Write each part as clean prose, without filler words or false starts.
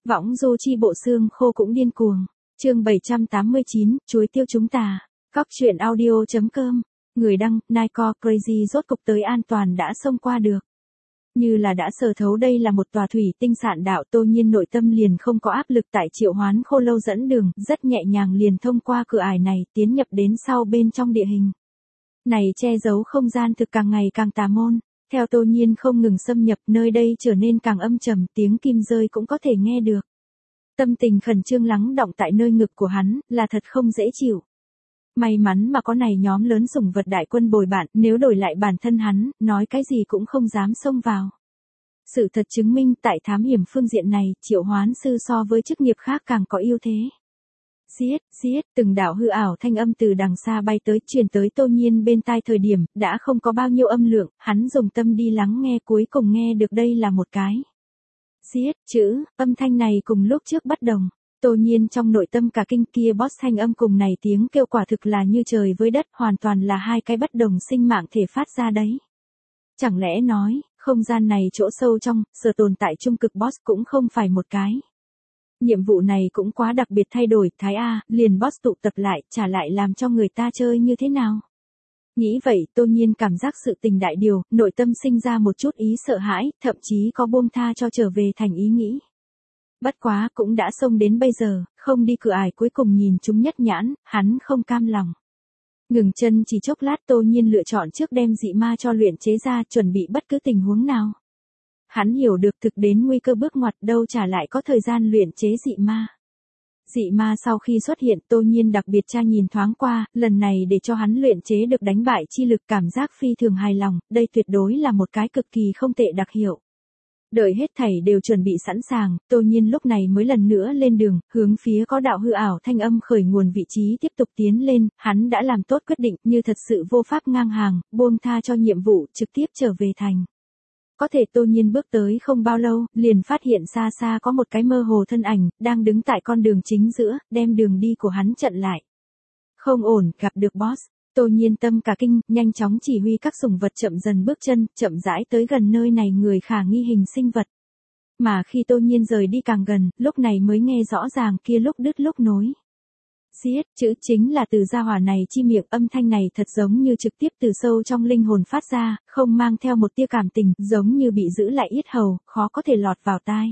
Võng du chi bộ xương khô cũng điên cuồng. Chương 789, chuối tiêu chúng ta. Cóc truyện audio.com. Người đăng, Nike Crazy rốt cục tới an toàn đã xông qua được. Như là đã sở thấu đây là một tòa thủy tinh sạn đạo, Tô Nhiên nội tâm liền không có áp lực tại Triệu Hoán Khô Lâu dẫn đường, rất nhẹ nhàng liền thông qua cửa ải này, tiến nhập đến sau bên trong địa hình. Này che giấu không gian thực càng ngày càng tà môn. Theo Tô Nhiên không ngừng xâm nhập, nơi đây trở nên càng âm trầm, tiếng kim rơi cũng có thể nghe được. Tâm tình khẩn trương lắng đọng tại nơi ngực của hắn, là thật không dễ chịu. May mắn mà có này nhóm lớn sủng vật đại quân bồi bạn, nếu đổi lại bản thân hắn, nói cái gì cũng không dám xông vào. Sự thật chứng minh tại thám hiểm phương diện này, Triệu Hoán sư so với chức nghiệp khác càng có ưu thế. Giết, giết, từng đạo hư ảo thanh âm từ đằng xa bay tới, truyền tới Tô Nhiên bên tai thời điểm, đã không có bao nhiêu âm lượng, hắn dùng tâm đi lắng nghe, cuối cùng nghe được đây là một cái. Giết, chữ, âm thanh này cùng lúc trước bất đồng. Tô Nhiên trong nội tâm cả kinh, kia boss thanh âm cùng này tiếng kêu quả thực là như trời với đất, hoàn toàn là hai cái bất đồng sinh mạng thể phát ra đấy. Chẳng lẽ nói, không gian này chỗ sâu trong, sở tồn tại trung cực boss cũng không phải một cái. Nhiệm vụ này cũng quá đặc biệt, thay đổi, Thái A, liền boss tụ tập lại, trả lại làm cho người ta chơi như thế nào? Nghĩ vậy, Tô Nhiên cảm giác sự tình đại điều, nội tâm sinh ra một chút ý sợ hãi, thậm chí có buông tha cho trở về thành ý nghĩ. Bất quá, cũng đã xông đến bây giờ, không đi cửa ải cuối cùng nhìn chúng nhất nhãn, hắn không cam lòng. Ngừng chân chỉ chốc lát, Tô Nhiên lựa chọn trước đem dị ma cho luyện chế ra, chuẩn bị bất cứ tình huống nào. Hắn hiểu được thực đến nguy cơ bước ngoặt, đâu trả lại có thời gian luyện chế dị ma. Dị ma sau khi xuất hiện, Tô Nhiên đặc biệt tra nhìn thoáng qua, lần này để cho hắn luyện chế được đánh bại chi lực, cảm giác phi thường hài lòng, đây tuyệt đối là một cái cực kỳ không tệ đặc hiệu. Đợi hết thảy đều chuẩn bị sẵn sàng, Tô Nhiên lúc này mới lần nữa lên đường, hướng phía có đạo hư ảo thanh âm khởi nguồn vị trí tiếp tục tiến lên, hắn đã làm tốt quyết định, như thật sự vô pháp ngang hàng, buông tha cho nhiệm vụ, trực tiếp trở về thành. Có thể Tô Nhiên bước tới không bao lâu, liền phát hiện xa xa có một cái mơ hồ thân ảnh, đang đứng tại con đường chính giữa, đem đường đi của hắn chặn lại. Không ổn, gặp được boss. Tô Nhiên tâm cả kinh, nhanh chóng chỉ huy các sủng vật chậm dần bước chân, chậm rãi tới gần nơi này người khả nghi hình sinh vật. Mà khi Tô Nhiên rời đi càng gần, lúc này mới nghe rõ ràng kia lúc đứt lúc nối. Giết, chữ chính là từ gia hỏa này chi miệng, âm thanh này thật giống như trực tiếp từ sâu trong linh hồn phát ra, không mang theo một tia cảm tình, giống như bị giữ lại yết hầu, khó có thể lọt vào tai.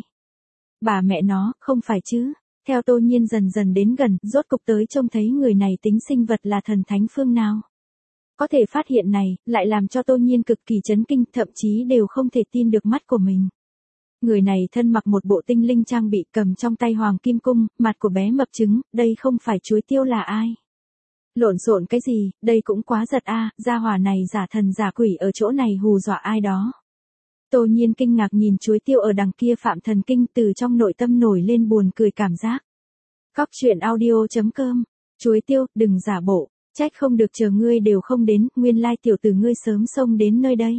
Bà mẹ nó, không phải chứ. Theo Tô Nhiên dần dần đến gần, rốt cục tới trông thấy người này tính sinh vật là thần thánh phương nào. Có thể phát hiện này, lại làm cho Tô Nhiên cực kỳ chấn kinh, thậm chí đều không thể tin được mắt của mình. Người này thân mặc một bộ tinh linh trang bị, cầm trong tay hoàng kim cung, mặt của bé mập trứng, đây không phải chuối tiêu là ai? Lộn xộn cái gì, đây cũng quá giật a, gia hỏa này giả thần giả quỷ ở chỗ này hù dọa ai đó. Tô Nhiên kinh ngạc nhìn chuối tiêu ở đằng kia phạm thần kinh, từ trong nội tâm nổi lên buồn cười cảm giác. Cóc truyện audio.com. Chuối tiêu, đừng giả bộ, trách không được chờ ngươi đều không đến, nguyên lai tiểu tử ngươi sớm xông đến nơi đây.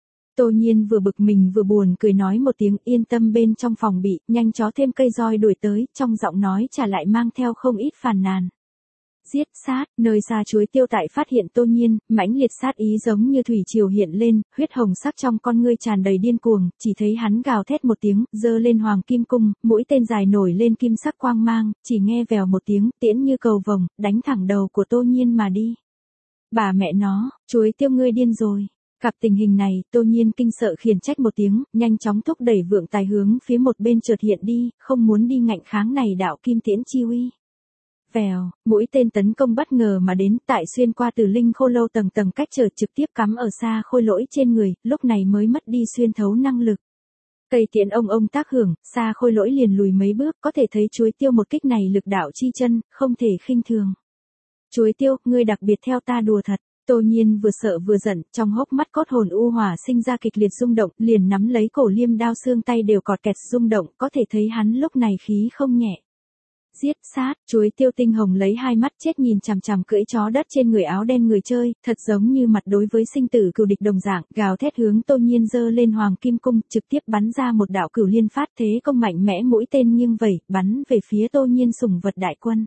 Tô Nhiên vừa bực mình vừa buồn cười nói một tiếng, yên tâm, bên trong phòng bị, nhanh chó thêm cây roi đuổi tới, trong giọng nói trả lại mang theo không ít phàn nàn. Giết, sát, nơi xa chuối tiêu tại phát hiện Tô Nhiên, mãnh liệt sát ý giống như thủy triều hiện lên, huyết hồng sắc trong con ngươi tràn đầy điên cuồng, chỉ thấy hắn gào thét một tiếng, giơ lên hoàng kim cung, mũi tên dài nổi lên kim sắc quang mang, chỉ nghe vèo một tiếng, tiễn như cầu vồng, đánh thẳng đầu của Tô Nhiên mà đi. Bà mẹ nó, chuối tiêu ngươi điên rồi. Gặp tình hình này, Tô Nhiên kinh sợ khiển trách một tiếng, nhanh chóng thúc đẩy vượng tài hướng phía một bên chợt hiện đi, không muốn đi ngạnh kháng này đạo kim tiễn chi uy. Vèo, mũi tên tấn công bất ngờ mà đến, tại xuyên qua từ linh khô lâu tầng tầng cách trở, trực tiếp cắm ở xa khôi lỗi trên người, lúc này mới mất đi xuyên thấu năng lực. Cây tiễn ông tác hưởng, xa khôi lỗi liền lùi mấy bước, có thể thấy chuối tiêu một kích này lực đạo chi chân, không thể khinh thường. Chuối tiêu, ngươi đặc biệt theo ta đùa thật. Tô Nhiên vừa sợ vừa giận, trong hốc mắt cốt hồn u hỏa sinh ra kịch liệt rung động, liền nắm lấy cổ liêm đao, xương tay đều cọt kẹt rung động, có thể thấy hắn lúc này khí không nhẹ. Giết, sát, chuối tiêu tinh hồng lấy hai mắt chết nhìn chằm chằm cưỡi chó đất trên người áo đen người chơi, thật giống như mặt đối với sinh tử cừu địch đồng dạng, gào thét hướng Tô Nhiên giơ lên hoàng kim cung, trực tiếp bắn ra một đạo cửu liên phát, thế công mạnh mẽ, mũi tên nghiêng vẩy, bắn về phía Tô Nhiên sủng vật đại quân.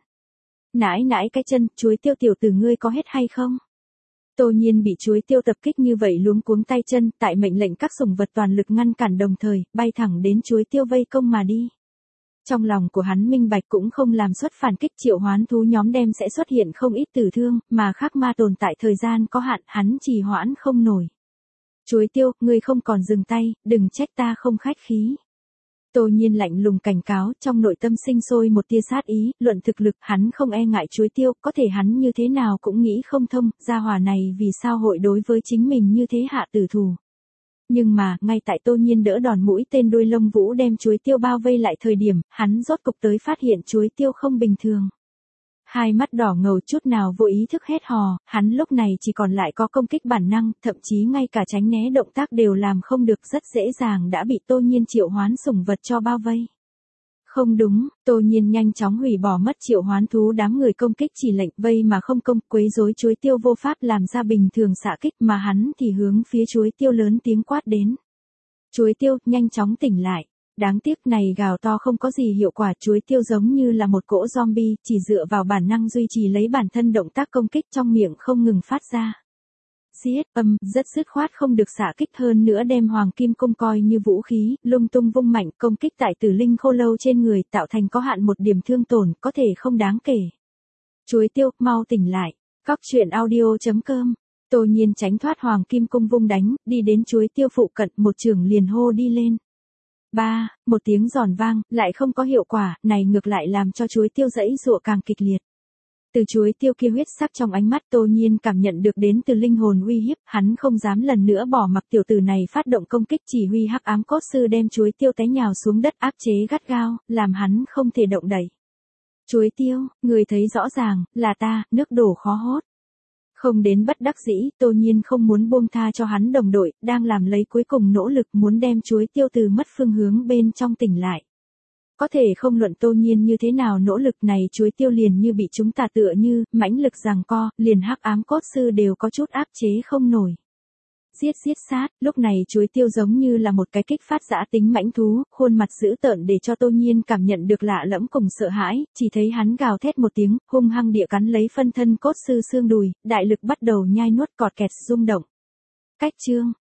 Nãi nãi cái chân, chuối tiêu tiểu tử ngươi có hết hay không? Tô Nhiên bị chuối tiêu tập kích như vậy luống cuống tay chân, tại mệnh lệnh các sủng vật toàn lực ngăn cản đồng thời, bay thẳng đến chuối tiêu vây công mà đi. Trong lòng của hắn minh bạch cũng không làm xuất phản kích triệu hoán thú nhóm đem sẽ xuất hiện không ít tử thương, mà khắc ma tồn tại thời gian có hạn hắn trì hoãn không nổi. Chuối tiêu, ngươi không còn dừng tay, đừng trách ta không khách khí. Tô Nhiên lạnh lùng cảnh cáo, trong nội tâm sinh sôi một tia sát ý, luận thực lực hắn không e ngại chuối tiêu, có thể hắn như thế nào cũng nghĩ không thông, gia hỏa này vì sao hội đối với chính mình như thế hạ tử thủ. Nhưng mà, ngay tại Tô Nhiên đỡ đòn mũi tên đuôi lông vũ đem chuối tiêu bao vây lại thời điểm, hắn rốt cục tới phát hiện chuối tiêu không bình thường. Hai mắt đỏ ngầu chút nào vô ý thức hét hò, hắn lúc này chỉ còn lại có công kích bản năng, thậm chí ngay cả tránh né động tác đều làm không được, rất dễ dàng đã bị Tô Nhiên triệu hoán sủng vật cho bao vây. Không đúng, Tô Nhiên nhanh chóng hủy bỏ mất triệu hoán thú đám người công kích chỉ lệnh vây mà không công, quấy rối chuối tiêu vô pháp làm ra bình thường xạ kích mà hắn thì hướng phía chuối tiêu lớn tiếng quát đến. Chuối tiêu, nhanh chóng tỉnh lại. Đáng tiếc này gào to không có gì hiệu quả, chuối tiêu giống như là một cỗ zombie, chỉ dựa vào bản năng duy trì lấy bản thân động tác công kích trong miệng không ngừng phát ra. Giết, rất dứt khoát không được xả kích hơn nữa đem hoàng kim cung coi như vũ khí, lung tung vung mạnh công kích tại tử linh khô lâu trên người tạo thành có hạn một điểm thương tổn, có thể không đáng kể. Chuối tiêu, mau tỉnh lại. Cóc truyện audio.com. Tô Nhiên tránh thoát hoàng kim cung vung đánh, đi đến chuối tiêu phụ cận một chưởng liền hô đi lên. Một tiếng giòn vang, lại không có hiệu quả, này ngược lại làm cho chuối tiêu giãy giụa càng kịch liệt. Từ chuối tiêu kia huyết sắc trong ánh mắt Tô Nhiên cảm nhận được đến từ linh hồn uy hiếp, hắn không dám lần nữa bỏ mặc tiểu tử này phát động công kích, chỉ huy hắc ám cốt sư đem chuối tiêu té nhào xuống đất áp chế gắt gao, làm hắn không thể động đậy. Chuối tiêu, người thấy rõ ràng, là ta, nước đổ khó hốt. Không đến bất đắc dĩ, Tô Nhiên không muốn buông tha cho hắn đồng đội, đang làm lấy cuối cùng nỗ lực muốn đem chuối tiêu từ mất phương hướng bên trong tỉnh lại. Có thể không luận Tô Nhiên như thế nào nỗ lực này chuối tiêu liền như bị chúng ta tựa như, mãnh lực giằng co, liền hắc ám cốt sư đều có chút áp chế không nổi. Giết sát, lúc này chuối tiêu giống như là một cái kích phát dã tính mãnh thú, khuôn mặt dữ tợn để cho Tô Nhiên cảm nhận được lạ lẫm cùng sợ hãi, chỉ thấy hắn gào thét một tiếng, hung hăng địa cắn lấy phân thân cốt sư xương đùi, đại lực bắt đầu nhai nuốt cọt kẹt rung động. Cách chương